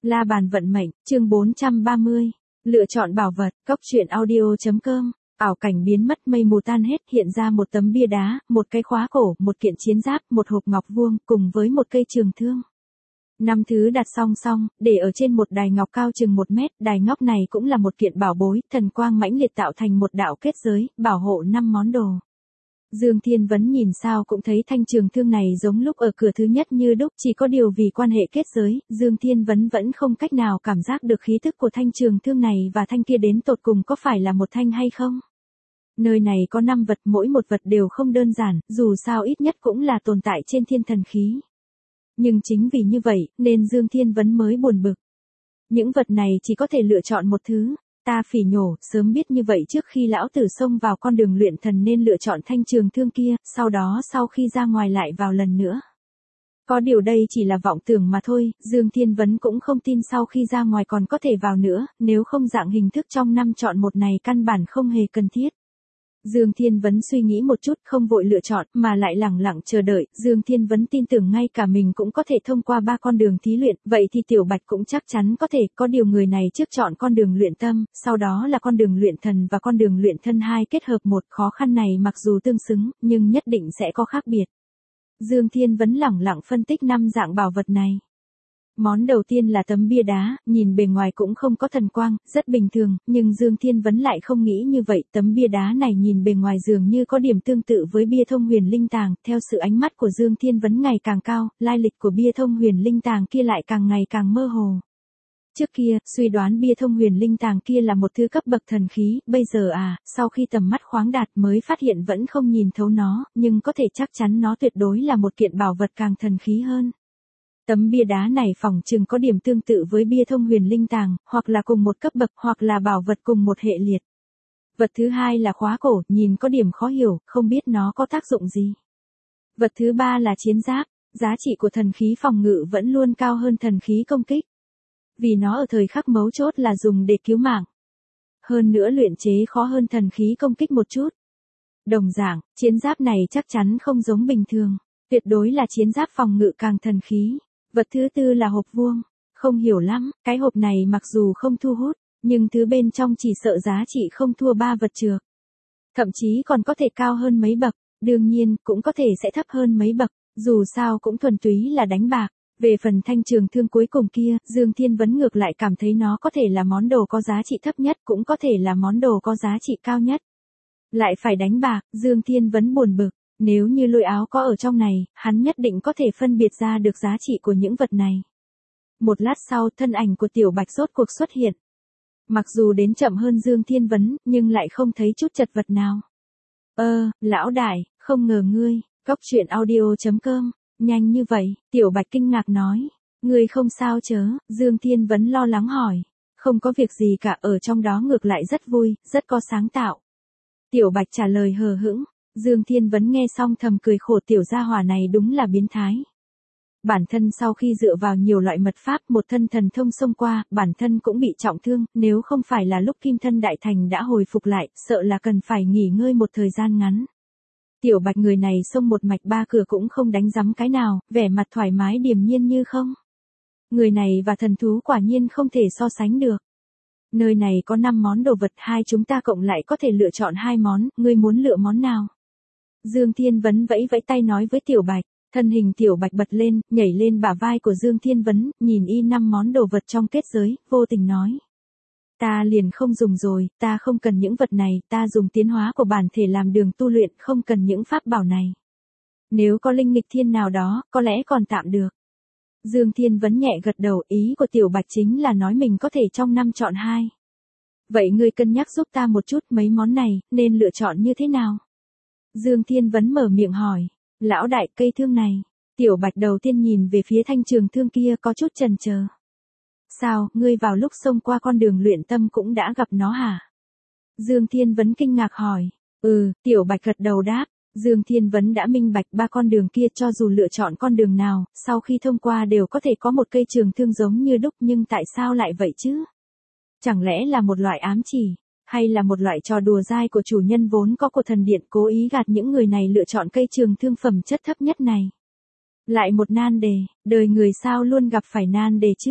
La bàn vận mệnh, chương 430. Lựa chọn bảo vật, cốc truyện audio.com. Ảo cảnh biến mất, mây mù tan hết, hiện ra một tấm bia đá, một cái khóa cổ, một kiện chiến giáp, một hộp ngọc vuông, cùng với một cây trường thương. 5 thứ đặt song song, để ở trên một đài ngọc cao chừng 1 mét, đài ngọc này cũng là một kiện bảo bối, thần quang mãnh liệt tạo thành một đạo kết giới, bảo hộ 5 món đồ. Dương Thiên Vấn nhìn sao cũng thấy thanh trường thương này giống lúc ở cửa thứ nhất như đúc, chỉ có điều vì quan hệ kết giới, Dương Thiên Vấn vẫn không cách nào cảm giác được khí thức của thanh trường thương này và thanh kia đến tột cùng có phải là một thanh hay không. Nơi này có 5 vật, mỗi một vật đều không đơn giản, dù sao ít nhất cũng là tồn tại trên thiên thần khí. Nhưng chính vì như vậy, nên Dương Thiên Vấn mới buồn bực. Những vật này chỉ có thể lựa chọn một thứ. Ta phỉ nhổ, sớm biết như vậy trước khi lão tử xông vào con đường luyện thần nên lựa chọn thanh trường thương kia, sau đó sau khi ra ngoài lại vào lần nữa. Có điều đây chỉ là vọng tưởng mà thôi, Dương Thiên Vấn cũng không tin sau khi ra ngoài còn có thể vào nữa, nếu không dạng hình thức trong 5 chọn một này căn bản không hề cần thiết. Dương Thiên Vấn suy nghĩ một chút, không vội lựa chọn, mà lại lẳng lặng chờ đợi, Dương Thiên Vấn tin tưởng ngay cả mình cũng có thể thông qua 3 con đường thí luyện, vậy thì Tiểu Bạch cũng chắc chắn có thể, có điều người này trước chọn con đường luyện tâm, sau đó là con đường luyện thần và con đường luyện thân hai kết hợp một, khó khăn này mặc dù tương xứng, nhưng nhất định sẽ có khác biệt. Dương Thiên Vấn lẳng lặng phân tích 5 dạng bảo vật này. Món đầu tiên là tấm bia đá, nhìn bề ngoài cũng không có thần quang, rất bình thường, nhưng Dương Thiên Vấn lại không nghĩ như vậy, tấm bia đá này nhìn bề ngoài dường như có điểm tương tự với bia thông huyền linh tàng, theo sự ánh mắt của Dương Thiên Vấn ngày càng cao, lai lịch của bia thông huyền linh tàng kia lại càng ngày càng mơ hồ. Trước kia, suy đoán bia thông huyền linh tàng kia là một thứ cấp bậc thần khí, bây giờ sau khi tầm mắt khoáng đạt mới phát hiện vẫn không nhìn thấu nó, nhưng có thể chắc chắn nó tuyệt đối là một kiện bảo vật càng thần khí hơn. Tấm bia đá này phỏng chừng có điểm tương tự với bia thông huyền linh tàng, hoặc là cùng một cấp bậc, hoặc là bảo vật cùng một hệ liệt. Vật thứ hai là khóa cổ, nhìn có điểm khó hiểu, không biết nó có tác dụng gì. Vật thứ ba là chiến giáp, giá trị của thần khí phòng ngự vẫn luôn cao hơn thần khí công kích. Vì nó ở thời khắc mấu chốt là dùng để cứu mạng. Hơn nữa luyện chế khó hơn thần khí công kích một chút. Đồng dạng, chiến giáp này chắc chắn không giống bình thường, tuyệt đối là chiến giáp phòng ngự càng thần khí. Vật thứ tư là hộp vuông, không hiểu lắm, cái hộp này mặc dù không thu hút, nhưng thứ bên trong chỉ sợ giá trị không thua 3 vật trược. Thậm chí còn có thể cao hơn mấy bậc, đương nhiên cũng có thể sẽ thấp hơn mấy bậc, dù sao cũng thuần túy là đánh bạc. Về phần thanh trường thương cuối cùng kia, Dương Thiên Vấn ngược lại cảm thấy nó có thể là món đồ có giá trị thấp nhất, cũng có thể là món đồ có giá trị cao nhất. Lại phải đánh bạc, Dương Thiên Vấn buồn bực. Nếu như lôi áo có ở trong này, hắn nhất định có thể phân biệt ra được giá trị của những vật này. Một lát sau, thân ảnh của Tiểu Bạch rốt cuộc xuất hiện. Mặc dù đến chậm hơn Dương Thiên Vấn, nhưng lại không thấy chút chật vật nào. Lão đại, không ngờ ngươi, cốc truyện audio.com, nhanh như vậy, Tiểu Bạch kinh ngạc nói. Ngươi không sao chớ, Dương Thiên Vấn lo lắng hỏi. Không có việc gì cả, ở trong đó ngược lại rất vui, rất có sáng tạo. Tiểu Bạch trả lời hờ hững. Dương Thiên Vấn nghe xong thầm cười khổ, tiểu gia hỏa này đúng là biến thái. Bản thân sau khi dựa vào nhiều loại mật pháp một thân thần thông xông qua, bản thân cũng bị trọng thương, nếu không phải là lúc kim thân đại thành đã hồi phục lại, sợ là cần phải nghỉ ngơi một thời gian ngắn. Tiểu Bạch người này xông một mạch 3 cửa cũng không đánh rắm cái nào, vẻ mặt thoải mái điềm nhiên như không. Người này và thần thú quả nhiên không thể so sánh được. Nơi này có 5 món đồ vật, hai chúng ta cộng lại có thể lựa chọn 2 món, ngươi muốn lựa món nào? Dương Thiên Vấn vẫy vẫy tay nói với Tiểu Bạch, thân hình Tiểu Bạch bật lên, nhảy lên bả vai của Dương Thiên Vấn, nhìn y 5 món đồ vật trong kết giới, vô tình nói. Ta liền không dùng rồi, ta không cần những vật này, ta dùng tiến hóa của bản thể làm đường tu luyện, không cần những pháp bảo này. Nếu có linh nghịch thiên nào đó, có lẽ còn tạm được. Dương Thiên Vấn nhẹ gật đầu, ý của Tiểu Bạch chính là nói mình có thể trong 5 chọn 2. Vậy ngươi cân nhắc giúp ta một chút, mấy món này, nên lựa chọn như thế nào? Dương Thiên Vấn mở miệng hỏi. Lão đại, cây thương này. Tiểu Bạch đầu tiên nhìn về phía thanh trường thương kia có chút chần chờ. Sao, ngươi vào lúc xông qua con đường luyện tâm cũng đã gặp nó hả? Dương Thiên Vấn kinh ngạc hỏi. Tiểu Bạch gật đầu đáp. Dương Thiên Vấn đã minh bạch 3 con đường kia cho dù lựa chọn con đường nào, sau khi thông qua đều có thể có một cây trường thương giống như đúc, nhưng tại sao lại vậy chứ? Chẳng lẽ là một loại ám chỉ? Hay là một loại trò đùa dai của chủ nhân vốn có của thần điện cố ý gạt những người này lựa chọn cây trường thương phẩm chất thấp nhất này? Lại một nan đề, đời người sao luôn gặp phải nan đề chứ?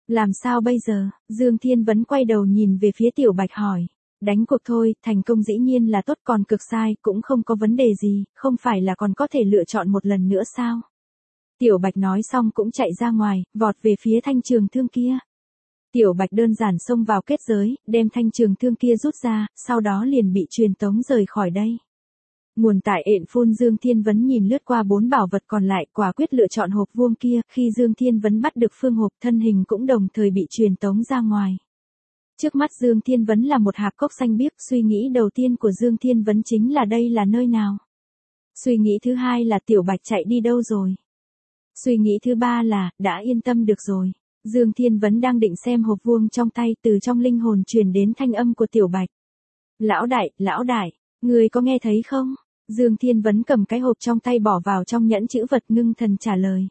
Làm sao bây giờ? Dương Thiên Vấn quay đầu nhìn về phía Tiểu Bạch hỏi. Đánh cuộc thôi, thành công dĩ nhiên là tốt, còn cực sai cũng không có vấn đề gì, không phải là còn có thể lựa chọn một lần nữa sao? Tiểu Bạch nói xong cũng chạy ra ngoài, vọt về phía thanh trường thương kia. Tiểu Bạch đơn giản xông vào kết giới, đem thanh trường thương kia rút ra, sau đó liền bị truyền tống rời khỏi đây. Nguồn tại ện phun Dương Thiên Vấn nhìn lướt qua 4 bảo vật còn lại, quả quyết lựa chọn hộp vuông kia, khi Dương Thiên Vấn bắt được phương hộp, thân hình cũng đồng thời bị truyền tống ra ngoài. Trước mắt Dương Thiên Vấn là một hạp cốc xanh biếc, suy nghĩ đầu tiên của Dương Thiên Vấn chính là đây là nơi nào. Suy nghĩ thứ hai là Tiểu Bạch chạy đi đâu rồi. Suy nghĩ thứ ba là, đã yên tâm được rồi. Dương Thiên Vấn đang định xem hộp vuông trong tay, từ trong linh hồn truyền đến thanh âm của Tiểu Bạch. Lão đại, người có nghe thấy không? Dương Thiên Vấn cầm cái hộp trong tay bỏ vào trong nhẫn chữ vật, ngưng thần trả lời.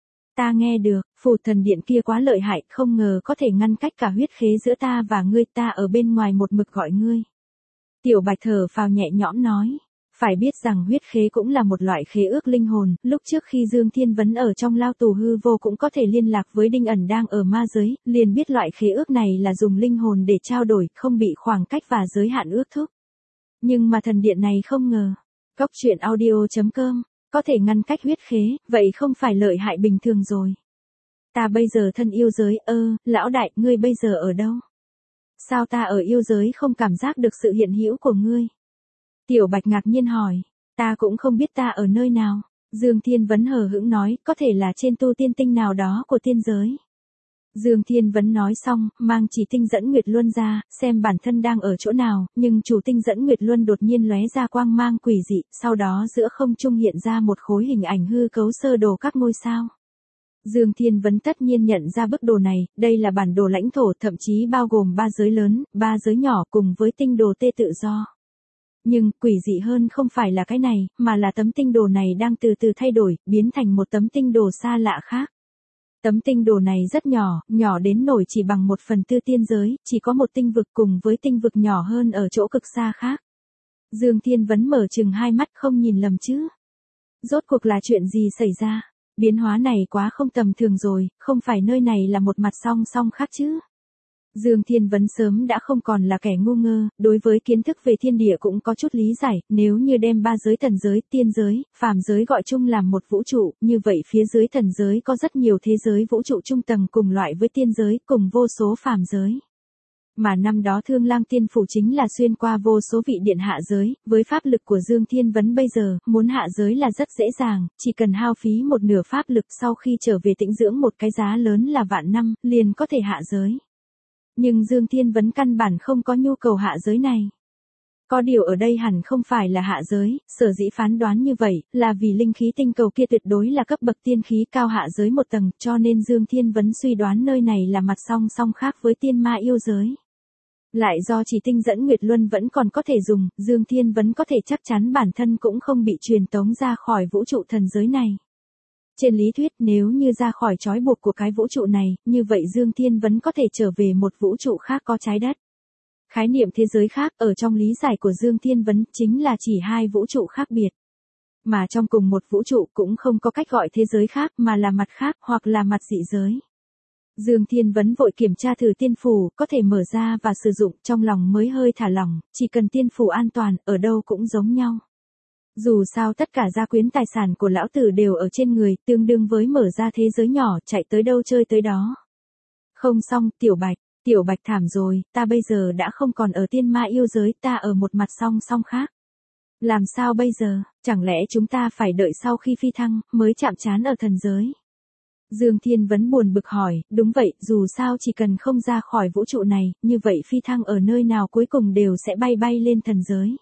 Ta nghe được, phù thần điện kia quá lợi hại, không ngờ có thể ngăn cách cả huyết khế giữa ta và ngươi, ta ở bên ngoài một mực gọi ngươi. Tiểu Bạch thở phào nhẹ nhõm nói. Phải biết rằng huyết khế cũng là một loại khế ước linh hồn, lúc trước khi Dương Thiên Vấn ở trong lao tù hư vô cũng có thể liên lạc với Đinh ẩn đang ở ma giới, liền biết loại khế ước này là dùng linh hồn để trao đổi, không bị khoảng cách và giới hạn ước thúc. Nhưng mà thần điện này không ngờ. Cốc truyện audio.com, có thể ngăn cách huyết khế, vậy không phải lợi hại bình thường rồi. Ta bây giờ thân yêu giới, lão đại, ngươi bây giờ ở đâu? Sao ta ở yêu giới không cảm giác được sự hiện hữu của ngươi? Tiểu Bạch ngạc nhiên hỏi, ta cũng không biết ta ở nơi nào. Dương Thiên Vấn hờ hững nói, có thể là trên tu tiên tinh nào đó của tiên giới. Dương Thiên Vấn nói xong, mang chỉ tinh dẫn Nguyệt Luân ra, xem bản thân đang ở chỗ nào, nhưng chủ tinh dẫn Nguyệt Luân đột nhiên lóe ra quang mang quỷ dị, sau đó giữa không trung hiện ra một khối hình ảnh hư cấu sơ đồ các ngôi sao. Dương Thiên Vấn tất nhiên nhận ra bức đồ này, đây là bản đồ lãnh thổ, thậm chí bao gồm 3 giới lớn, 3 giới nhỏ cùng với tinh đồ tê tự do. Nhưng, quỷ dị hơn không phải là cái này, mà là tấm tinh đồ này đang từ từ thay đổi, biến thành một tấm tinh đồ xa lạ khác. Tấm tinh đồ này rất nhỏ, nhỏ đến nổi chỉ bằng 1/4 tiên giới, chỉ có một tinh vực cùng với tinh vực nhỏ hơn ở chỗ cực xa khác. Dương Thiên Vấn mở chừng hai mắt, không nhìn lầm chứ. Rốt cuộc là chuyện gì xảy ra? Biến hóa này quá không tầm thường rồi, không phải nơi này là một mặt song song khác chứ. Dương Thiên Vấn sớm đã không còn là kẻ ngu ngơ, đối với kiến thức về thiên địa cũng có chút lý giải, nếu như đem 3 giới thần giới, tiên giới, phàm giới gọi chung làm một vũ trụ, như vậy phía dưới thần giới có rất nhiều thế giới vũ trụ trung tầng cùng loại với tiên giới, cùng vô số phàm giới. Mà năm đó Thương Lang Tiên Phủ chính là xuyên qua vô số vị điện hạ giới, với pháp lực của Dương Thiên Vấn bây giờ, muốn hạ giới là rất dễ dàng, chỉ cần hao phí một nửa pháp lực sau khi trở về tĩnh dưỡng một cái giá lớn là vạn năm, liền có thể hạ giới. Nhưng Dương Thiên Vấn căn bản không có nhu cầu hạ giới này. Có điều ở đây hẳn không phải là hạ giới, sở dĩ phán đoán như vậy, là vì linh khí tinh cầu kia tuyệt đối là cấp bậc tiên khí cao hạ giới một tầng, cho nên Dương Thiên Vấn suy đoán nơi này là mặt song song khác với tiên ma yêu giới. Lại do chỉ tinh dẫn Nguyệt Luân vẫn còn có thể dùng, Dương Thiên Vấn có thể chắc chắn bản thân cũng không bị truyền tống ra khỏi vũ trụ thần giới này. Trên lý thuyết nếu như ra khỏi trói buộc của cái vũ trụ này, như vậy Dương Thiên Vấn có thể trở về một vũ trụ khác có trái đất. Khái niệm thế giới khác ở trong lý giải của Dương Thiên Vấn chính là chỉ hai vũ trụ khác biệt. Mà trong cùng một vũ trụ cũng không có cách gọi thế giới khác mà là mặt khác hoặc là mặt dị giới. Dương Thiên Vấn vội kiểm tra thử tiên phủ, có thể mở ra và sử dụng, trong lòng mới hơi thả lỏng, chỉ cần tiên phủ an toàn, ở đâu cũng giống nhau. Dù sao tất cả gia quyến tài sản của lão tử đều ở trên người, tương đương với mở ra thế giới nhỏ, chạy tới đâu chơi tới đó. Không xong, Tiểu Bạch thảm rồi, ta bây giờ đã không còn ở tiên ma yêu giới, ta ở một mặt song song khác. Làm sao bây giờ, chẳng lẽ chúng ta phải đợi sau khi phi thăng, mới chạm trán ở thần giới? Dương Thiên Vấn buồn bực hỏi, đúng vậy, dù sao chỉ cần không ra khỏi vũ trụ này, như vậy phi thăng ở nơi nào cuối cùng đều sẽ bay lên thần giới.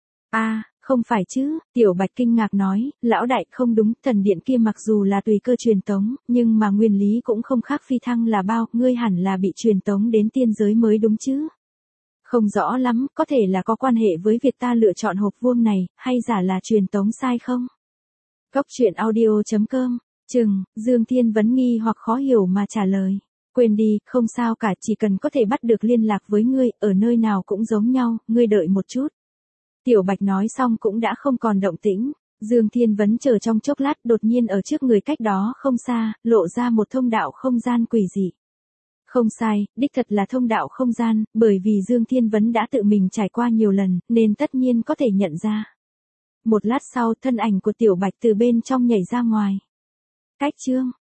Không phải chứ, Tiểu Bạch kinh ngạc nói, lão đại không đúng, thần điện kia mặc dù là tùy cơ truyền tống, nhưng mà nguyên lý cũng không khác phi thăng là bao, ngươi hẳn là bị truyền tống đến tiên giới mới đúng chứ. Không rõ lắm, có thể là có quan hệ với việc ta lựa chọn hộp vuông này, hay giả là truyền tống sai không? Cốc truyện audio.com, Dương Thiên Vấn nghi hoặc khó hiểu mà trả lời. Quên đi, không sao cả, chỉ cần có thể bắt được liên lạc với ngươi, ở nơi nào cũng giống nhau, ngươi đợi một chút. Tiểu Bạch nói xong cũng đã không còn động tĩnh. Dương Thiên Vấn chờ trong chốc lát, đột nhiên ở trước người cách đó không xa, lộ ra một thông đạo không gian quỷ dị. Không sai, đích thật là thông đạo không gian, bởi vì Dương Thiên Vấn đã tự mình trải qua nhiều lần, nên tất nhiên có thể nhận ra. Một lát sau, thân ảnh của Tiểu Bạch từ bên trong nhảy ra ngoài. Cách chương